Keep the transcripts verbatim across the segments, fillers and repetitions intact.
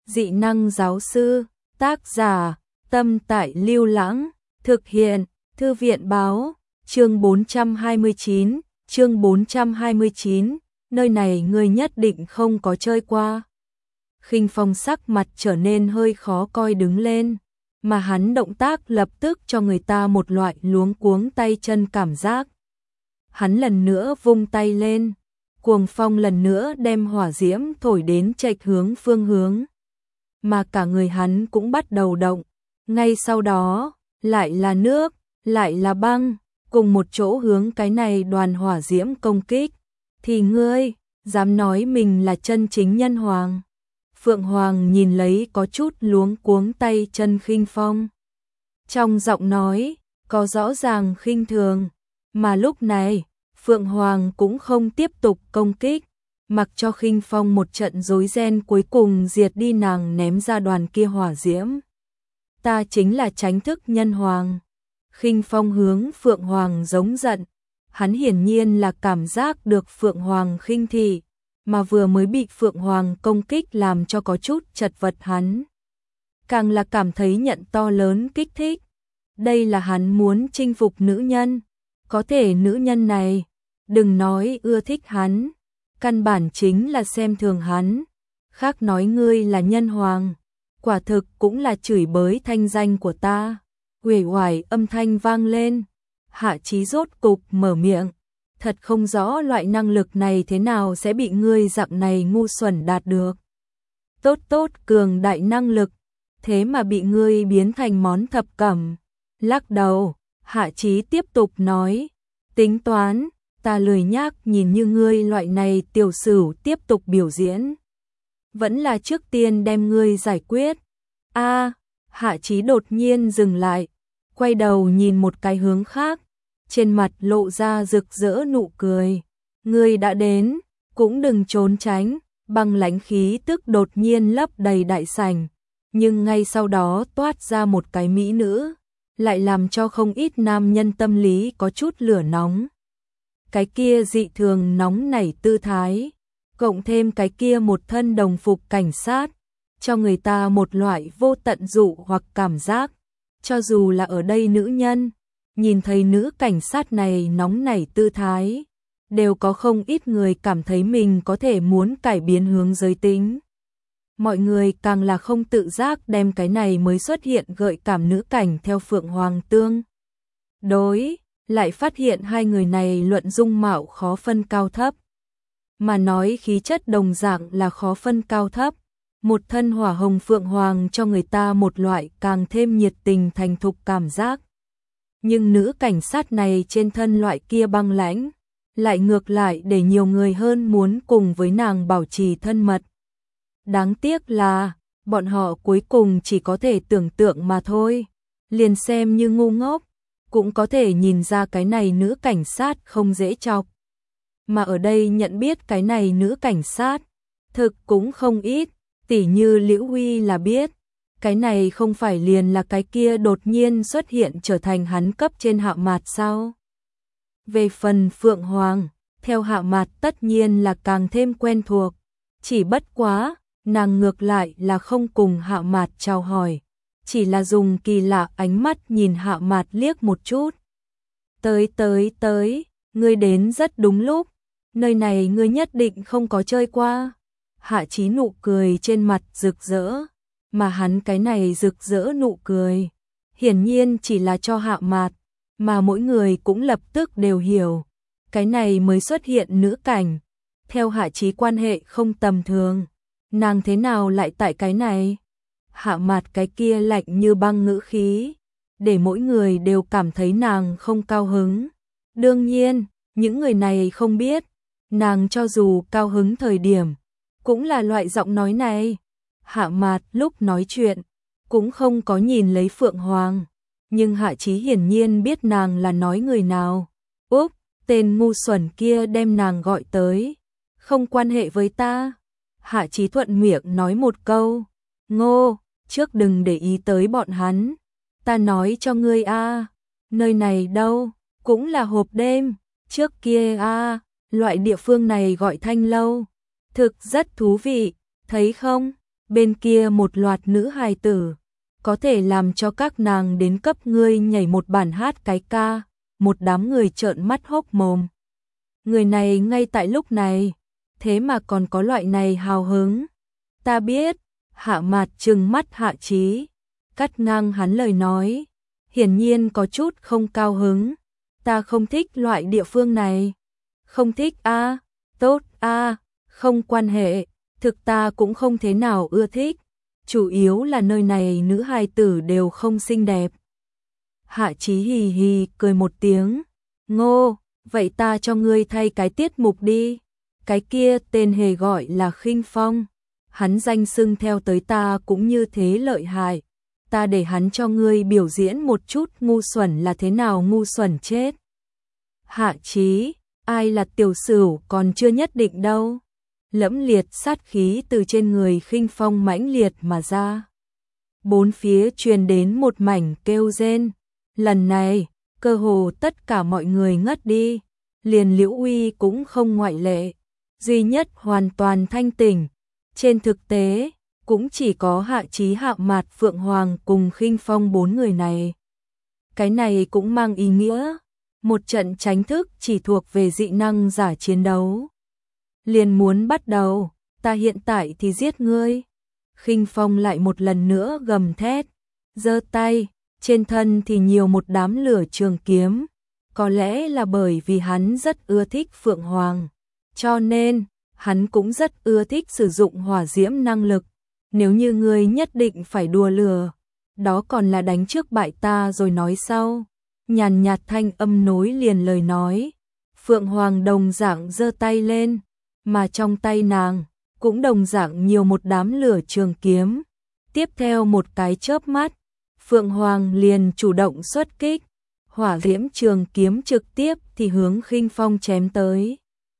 Dị năng giáo sư, tác giả, Tâm Tại Lưu Lãng, thực hiện, Thư viện báo, chương bốn trăm hai mươi chín, chương bốn trăm hai mươi chín, nơi này ngươi nhất định không có chơi qua. Khinh Phong sắc mặt trở nên hơi khó coi đứng lên, mà hắn động tác lập tức cho người ta một loại luống cuống tay chân cảm giác. Hắn lần nữa vung tay lên, cuồng phong lần nữa đem hỏa diễm thổi đến chệch hướng phương hướng. Mà cả người hắn cũng bắt đầu động, ngay sau đó, lại là nước, lại là băng, cùng một chỗ hướng cái này đoàn hỏa diễm công kích. Thì ngươi, dám nói mình là chân chính nhân hoàng? Phượng Hoàng nhìn lấy có chút luống cuống tay chân Khinh Phong. Trong giọng nói, có rõ ràng khinh thường, mà lúc này, Phượng Hoàng cũng không tiếp tục công kích, mặc cho Khinh Phong một trận rối ren cuối cùng diệt đi nàng ném ra đoàn kia hỏa diễm. Ta chính là Chánh Thức Nhân Hoàng. Khinh Phong hướng Phượng Hoàng giống giận, hắn hiển nhiên là cảm giác được Phượng Hoàng khinh thị, mà vừa mới bị Phượng Hoàng công kích làm cho có chút chật vật hắn. Càng là cảm thấy nhận to lớn kích thích. Đây là hắn muốn chinh phục nữ nhân, có thể nữ nhân này, đừng nói ưa thích hắn, căn bản chính là xem thường hắn. Khác nói ngươi là nhân hoàng, quả thực cũng là chửi bới thanh danh của ta. Uể oải âm thanh vang lên, Hạ Chí rốt cục mở miệng, thật không rõ loại năng lực này thế nào sẽ bị ngươi dạng này ngu xuẩn đạt được. Tốt tốt cường đại năng lực, thế mà bị ngươi biến thành món thập cẩm. Lắc đầu, Hạ Chí tiếp tục nói, tính toán, ta lười nhác nhìn như ngươi loại này tiểu sửu tiếp tục biểu diễn. Vẫn là trước tiên đem ngươi giải quyết. A, Hạ Chí đột nhiên dừng lại, quay đầu nhìn một cái hướng khác, trên mặt lộ ra rực rỡ nụ cười. Ngươi đã đến, cũng đừng trốn tránh. Băng lãnh khí tức đột nhiên lấp đầy đại sảnh, nhưng ngay sau đó toát ra một cái mỹ nữ, lại làm cho không ít nam nhân tâm lý có chút lửa nóng. Cái kia dị thường nóng nảy tư thái, cộng thêm cái kia một thân đồng phục cảnh sát, cho người ta một loại vô tận dụ hoặc cảm giác. Cho dù là ở đây nữ nhân, nhìn thấy nữ cảnh sát này nóng nảy tư thái, đều có không ít người cảm thấy mình có thể muốn cải biến hướng giới tính. Mọi người càng là không tự giác đem cái này mới xuất hiện gợi cảm nữ cảnh theo Phượng Hoàng tương đối, lại phát hiện hai người này luận dung mạo khó phân cao thấp. Mà nói khí chất đồng dạng là khó phân cao thấp. Một thân hỏa hồng Phượng Hoàng cho người ta một loại càng thêm nhiệt tình thành thục cảm giác. Nhưng nữ cảnh sát này trên thân loại kia băng lãnh, lại ngược lại để nhiều người hơn muốn cùng với nàng bảo trì thân mật. Đáng tiếc là, bọn họ cuối cùng chỉ có thể tưởng tượng mà thôi. Liền xem như ngu ngốc, cũng có thể nhìn ra cái này nữ cảnh sát không dễ chọc. Mà ở đây nhận biết cái này nữ cảnh sát, thực cũng không ít, tỉ như Liễu Huy là biết. Cái này không phải liền là cái kia đột nhiên xuất hiện trở thành hắn cấp trên Hạ Mạt sao? Về phần Phượng Hoàng, theo Hạ Mạt tất nhiên là càng thêm quen thuộc. Chỉ bất quá, nàng ngược lại là không cùng Hạ Mạt chào hỏi, chỉ là dùng kỳ lạ ánh mắt nhìn Hạ Mạt liếc một chút. Tới tới tới, ngươi đến rất đúng lúc, nơi này ngươi nhất định không có chơi qua. Hạ Chí nụ cười trên mặt rực rỡ, mà hắn cái này rực rỡ nụ cười, hiển nhiên chỉ là cho Hạ Mạt, mà mỗi người cũng lập tức đều hiểu, cái này mới xuất hiện nữ cảnh, theo Hạ Chí quan hệ không tầm thường, nàng thế nào lại tại cái này? Hạ Mạt cái kia lạnh như băng ngữ khí, để mỗi người đều cảm thấy nàng không cao hứng. Đương nhiên, những người này không biết, nàng cho dù cao hứng thời điểm, cũng là loại giọng nói này. Hạ Mạt lúc nói chuyện, cũng không có nhìn lấy Phượng Hoàng, nhưng Hạ Chí hiển nhiên biết nàng là nói người nào. Úp, tên ngu xuẩn kia đem nàng gọi tới, không quan hệ với ta. Hạ Chí thuận miệng nói một câu, ngô, trước đừng để ý tới bọn hắn. Ta nói cho ngươi a, nơi này đâu, cũng là hộp đêm, trước kia a, loại địa phương này gọi Thanh Lâu, thực rất thú vị, thấy không? bên kia một loạt nữ hài tử, có thể làm cho các nàng đến cấp ngươi nhảy một bản hát cái ca, một đám người trợn mắt hốc mồm. Người này ngay tại lúc này, thế mà còn có loại này hào hứng. Ta biết, Hạ Mạt trừng mắt Hạ Chí, cắt ngang hắn lời nói, hiển nhiên có chút không cao hứng. Ta không thích loại địa phương này. Không thích a, à, tốt a, à, không quan hệ, thực ta cũng không thế nào ưa thích, chủ yếu là nơi này nữ hài tử đều không xinh đẹp. Hạ Chí hì hì cười một tiếng, Ngô, vậy ta cho ngươi thay cái tiết mục đi. Cái kia tên hề gọi là Khinh Phong, hắn danh xưng theo tới ta cũng như thế lợi hại. Ta để hắn cho ngươi biểu diễn một chút ngu xuẩn là thế nào ngu xuẩn chết. Hạ Chí, ai là tiểu sửu còn chưa nhất định đâu. Lẫm liệt sát khí từ trên người Khinh Phong mãnh liệt mà ra. Bốn phía truyền đến một mảnh kêu rên. Lần này, cơ hồ tất cả mọi người ngất đi, liền Liễu Uy cũng không ngoại lệ, duy nhất hoàn toàn thanh tỉnh. Trên thực tế, cũng chỉ có Hạ Chí, Hạ Mạt, Phượng Hoàng cùng Khinh Phong bốn người này. Cái này cũng mang ý nghĩa, một trận tránh thức chỉ thuộc về dị năng giả chiến đấu. Liền muốn bắt đầu, ta hiện tại thì giết ngươi. Khinh Phong lại một lần nữa gầm thét, giơ tay, trên thân thì nhiều một đám lửa trường kiếm. Có lẽ là bởi vì hắn rất ưa thích Phượng Hoàng, cho nên hắn cũng rất ưa thích sử dụng hỏa diễm năng lực. Nếu như ngươi nhất định phải đùa lửa, đó còn là đánh trước bại ta rồi nói sau. Nhàn nhạt thanh âm nối liền lời nói. Phượng Hoàng đồng dạng giơ tay lên, mà trong tay nàng cũng đồng dạng nhiều một đám lửa trường kiếm. Tiếp theo một cái chớp mắt, Phượng Hoàng liền chủ động xuất kích, hỏa diễm trường kiếm trực tiếp thì hướng Khinh Phong chém tới.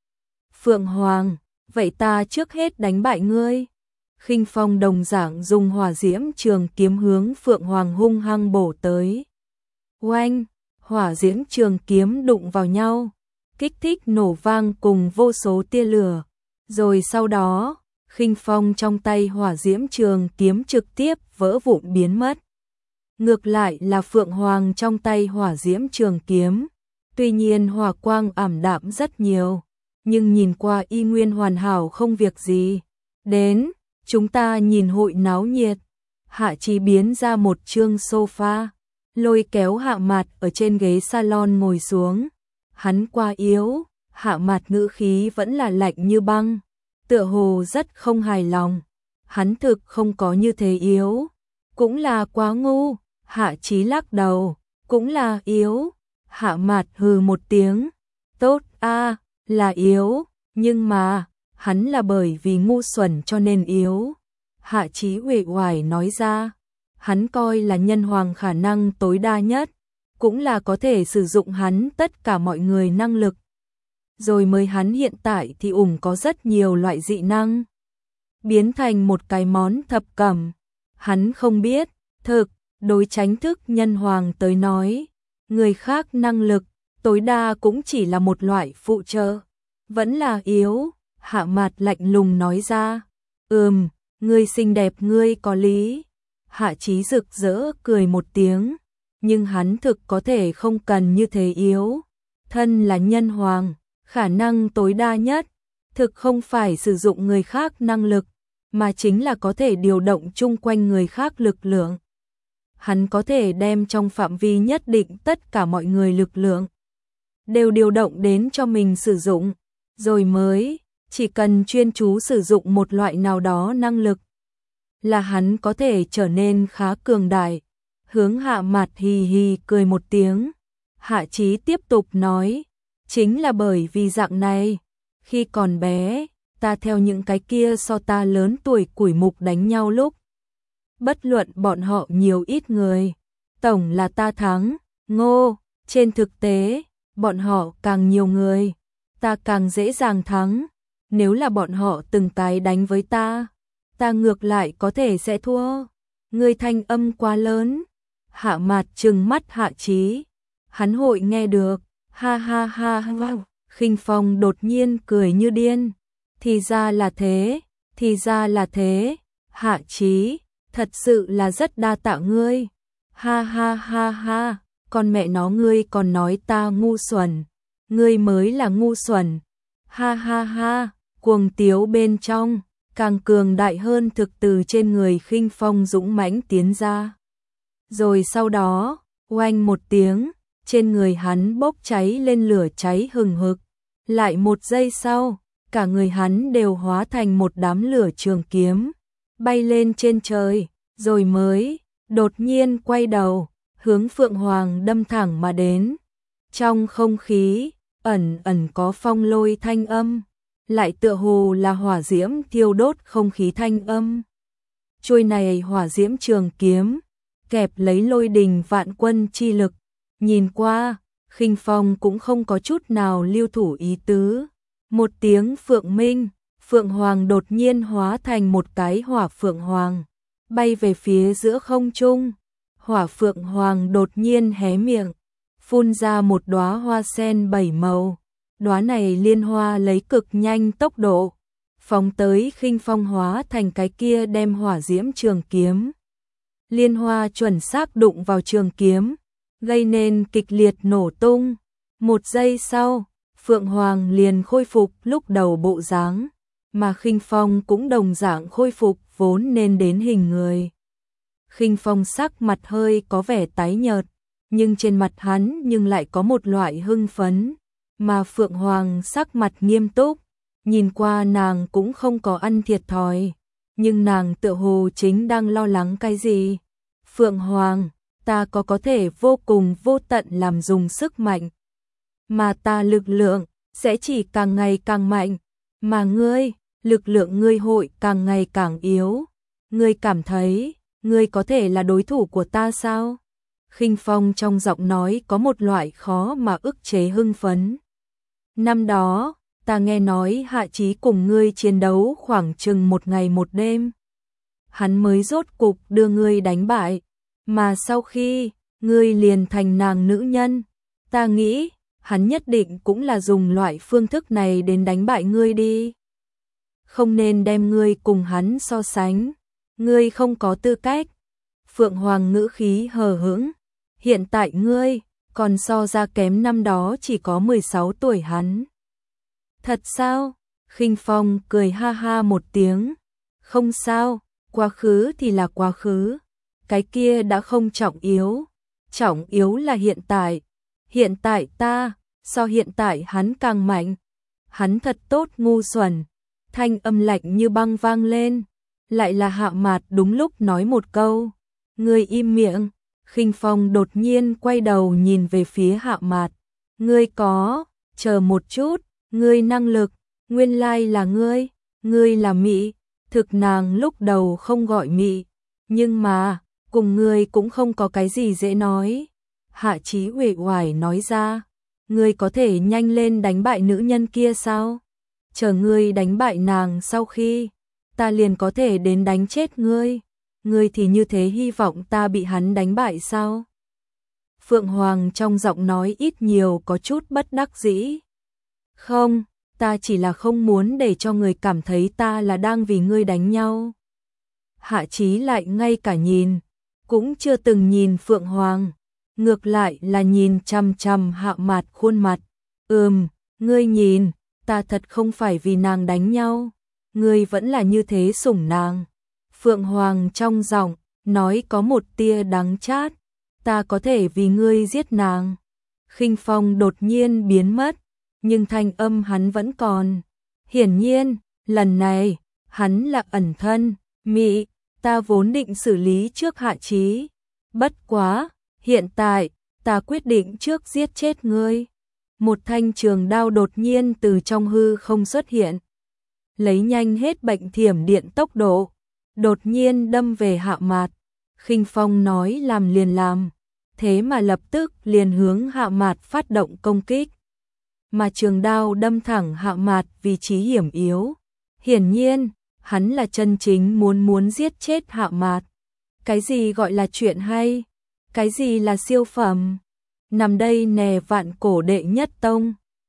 Phượng Hoàng, vậy ta trước hết đánh bại ngươi. Khinh Phong đồng dạng dùng hỏa diễm trường kiếm hướng Phượng Hoàng hung hăng bổ tới. Oanh, hỏa diễm trường kiếm đụng vào nhau, kích thích nổ vang cùng vô số tia lửa. Rồi sau đó, Khinh Phong trong tay hỏa diễm trường kiếm trực tiếp vỡ vụn biến mất. Ngược lại là Phượng Hoàng trong tay hỏa diễm trường kiếm, tuy nhiên hỏa quang ảm đạm rất nhiều, nhưng nhìn qua y nguyên hoàn hảo không việc gì. Đến, chúng ta nhìn hội náo nhiệt. Hạ Chí biến ra một chương sofa, lôi kéo Hạ Mạt ở trên ghế salon ngồi xuống. Hắn quá yếu, Hạ Mạt ngữ khí vẫn là lạnh như băng, tựa hồ rất không hài lòng. Hắn thực không có như thế yếu, cũng là quá ngu. Hạ Chí lắc đầu, cũng là yếu. Hạ Mạt hừ một tiếng, tốt a, là yếu, nhưng mà hắn là bởi vì ngu xuẩn cho nên yếu. Hạ Chí uể oải nói ra, hắn coi là nhân hoàng khả năng tối đa nhất, cũng là có thể sử dụng hắn tất cả mọi người năng lực. Rồi mới hắn hiện tại thì ủng có rất nhiều loại dị năng, biến thành một cái món thập cẩm. Hắn không biết, thực, đối tránh thức nhân hoàng tới nói, người khác năng lực, tối đa cũng chỉ là một loại phụ trợ, vẫn là yếu. Hạ Mạt lạnh lùng nói ra, ừm, ngươi xinh đẹp ngươi có lý. Hạ Chí rực rỡ cười một tiếng, nhưng hắn thực có thể không cần như thế yếu. Thân là nhân hoàng, khả năng tối đa nhất, thực không phải sử dụng người khác năng lực, mà chính là có thể điều động chung quanh người khác lực lượng. Hắn có thể đem trong phạm vi nhất định tất cả mọi người lực lượng đều điều động đến cho mình sử dụng, rồi mới chỉ cần chuyên chú sử dụng một loại nào đó năng lực là hắn có thể trở nên khá cường đại. Hướng Hạ Mạt hì hì cười một tiếng, Hạ Chí tiếp tục nói, chính là bởi vì dạng này, khi còn bé, ta theo những cái kia so ta lớn tuổi củi mục đánh nhau lúc, bất luận bọn họ nhiều ít người, tổng là ta thắng. Ngô, trên thực tế, bọn họ càng nhiều người, ta càng dễ dàng thắng. Nếu là bọn họ từng cái đánh với ta, ta ngược lại có thể sẽ thua. Ngươi thanh âm quá lớn. Hạ Mạt trừng mắt Hạ Chí, hắn hội nghe được, ha ha ha ha. Khinh Phong đột nhiên cười như điên, thì ra là thế, thì ra là thế, Hạ Chí, thật sự là rất đa tạ ngươi. Ha ha ha ha, con mẹ nó ngươi còn nói ta ngu xuẩn. Ngươi mới là ngu xuẩn. Ha ha ha, cuồng tiếu bên trong, càng cường đại hơn thực từ trên người Khinh Phong dũng mãnh tiến ra. Rồi sau đó, oanh một tiếng, trên người hắn bốc cháy lên lửa cháy hừng hực. Lại một giây sau, cả người hắn đều hóa thành một đám lửa trường kiếm, bay lên trên trời, rồi mới đột nhiên quay đầu, hướng Phượng Hoàng đâm thẳng mà đến. Trong không khí, ẩn ẩn có phong lôi thanh âm, lại tựa hồ là hỏa diễm thiêu đốt không khí thanh âm. Chuôi này hỏa diễm trường kiếm, kẹp lấy lôi đình vạn quân chi lực, nhìn qua, Khinh Phong cũng không có chút nào lưu thủ ý tứ. Một tiếng phượng minh, Phượng Hoàng đột nhiên hóa thành một cái hỏa Phượng Hoàng, bay về phía giữa không trung. Hỏa Phượng Hoàng đột nhiên hé miệng, phun ra một đóa hoa sen bảy màu. Đóa này liên hoa lấy cực nhanh tốc độ, phóng tới Khinh Phong hóa thành cái kia đem hỏa diễm trường kiếm. Liên hoa chuẩn xác đụng vào trường kiếm, gây nên kịch liệt nổ tung. Một giây sau, Phượng Hoàng liền khôi phục lúc đầu bộ dáng, mà Khinh Phong cũng đồng dạng khôi phục vốn nên đến hình người. Khinh Phong sắc mặt hơi có vẻ tái nhợt, nhưng trên mặt hắn nhưng lại có một loại hưng phấn, mà Phượng Hoàng sắc mặt nghiêm túc, nhìn qua nàng cũng không có ăn thiệt thòi, nhưng nàng tựa hồ chính đang lo lắng cái gì. Phượng Hoàng, ta có có thể vô cùng vô tận làm dùng sức mạnh, mà ta lực lượng sẽ chỉ càng ngày càng mạnh, mà ngươi, lực lượng ngươi hội càng ngày càng yếu. Ngươi cảm thấy, ngươi có thể là đối thủ của ta sao? Khinh Phong trong giọng nói có một loại khó mà ức chế hưng phấn. Năm đó, ta nghe nói Hạ Chí cùng ngươi chiến đấu khoảng chừng một ngày một đêm. Hắn mới rốt cục đưa ngươi đánh bại, mà sau khi, ngươi liền thành nàng nữ nhân. Ta nghĩ, hắn nhất định cũng là dùng loại phương thức này đến đánh bại ngươi đi. Không nên đem ngươi cùng hắn so sánh, ngươi không có tư cách. Phượng Hoàng ngữ khí hờ hững, hiện tại ngươi còn so ra kém năm đó chỉ có mười sáu tuổi hắn. Thật sao? Khinh Phong cười ha ha một tiếng. Không sao, quá khứ thì là quá khứ, cái kia đã không trọng yếu, trọng yếu là hiện tại. Hiện tại ta, so hiện tại hắn càng mạnh. Hắn thật tốt ngu xuẩn. Thanh âm lạnh như băng vang lên, lại là Hạ Mạt đúng lúc nói một câu. Ngươi im miệng. Khinh Phong đột nhiên quay đầu nhìn về phía Hạ Mạt. Ngươi có, chờ một chút, ngươi năng lực, nguyên lai là ngươi, ngươi là Mị. Thực nàng lúc đầu không gọi Mị, nhưng mà, cùng ngươi cũng không có cái gì dễ nói. Hạ Chí uể oải nói ra, ngươi có thể nhanh lên đánh bại nữ nhân kia sao? Chờ ngươi đánh bại nàng sau khi, ta liền có thể đến đánh chết ngươi. Ngươi thì như thế hy vọng ta bị hắn đánh bại sao? Phượng Hoàng trong giọng nói ít nhiều có chút bất đắc dĩ. Không, ta chỉ là không muốn để cho người cảm thấy ta là đang vì ngươi đánh nhau. Hạ Chí lại ngay cả nhìn, cũng chưa từng nhìn Phượng Hoàng, ngược lại là nhìn chằm chằm Hạ Mạt khuôn mặt. Ừm, ngươi nhìn, ta thật không phải vì nàng đánh nhau, ngươi vẫn là như thế sủng nàng. Phượng Hoàng trong giọng nói có một tia đắng chát, ta có thể vì ngươi giết nàng. Khinh Phong đột nhiên biến mất, nhưng thanh âm hắn vẫn còn. Hiển nhiên, lần này, hắn là ẩn thân, Mị, ta vốn định xử lý trước Hạ Chí. Bất quá, hiện tại, ta quyết định trước giết chết ngươi. Một thanh trường đao đột nhiên từ trong hư không xuất hiện, lấy nhanh hết bệnh thiểm điện tốc độ, đột nhiên đâm về Hạ Mạt. Khinh Phong nói làm liền làm, thế mà lập tức liền hướng Hạ Mạt phát động công kích. Mà trường đao đâm thẳng Hạ Mạt vị trí hiểm yếu. Hiển nhiên, hắn là chân chính muốn muốn giết chết Hạ Mạt. Cái gì gọi là chuyện hay? Cái gì là siêu phẩm? Nằm đây nè vạn cổ đệ nhất tông.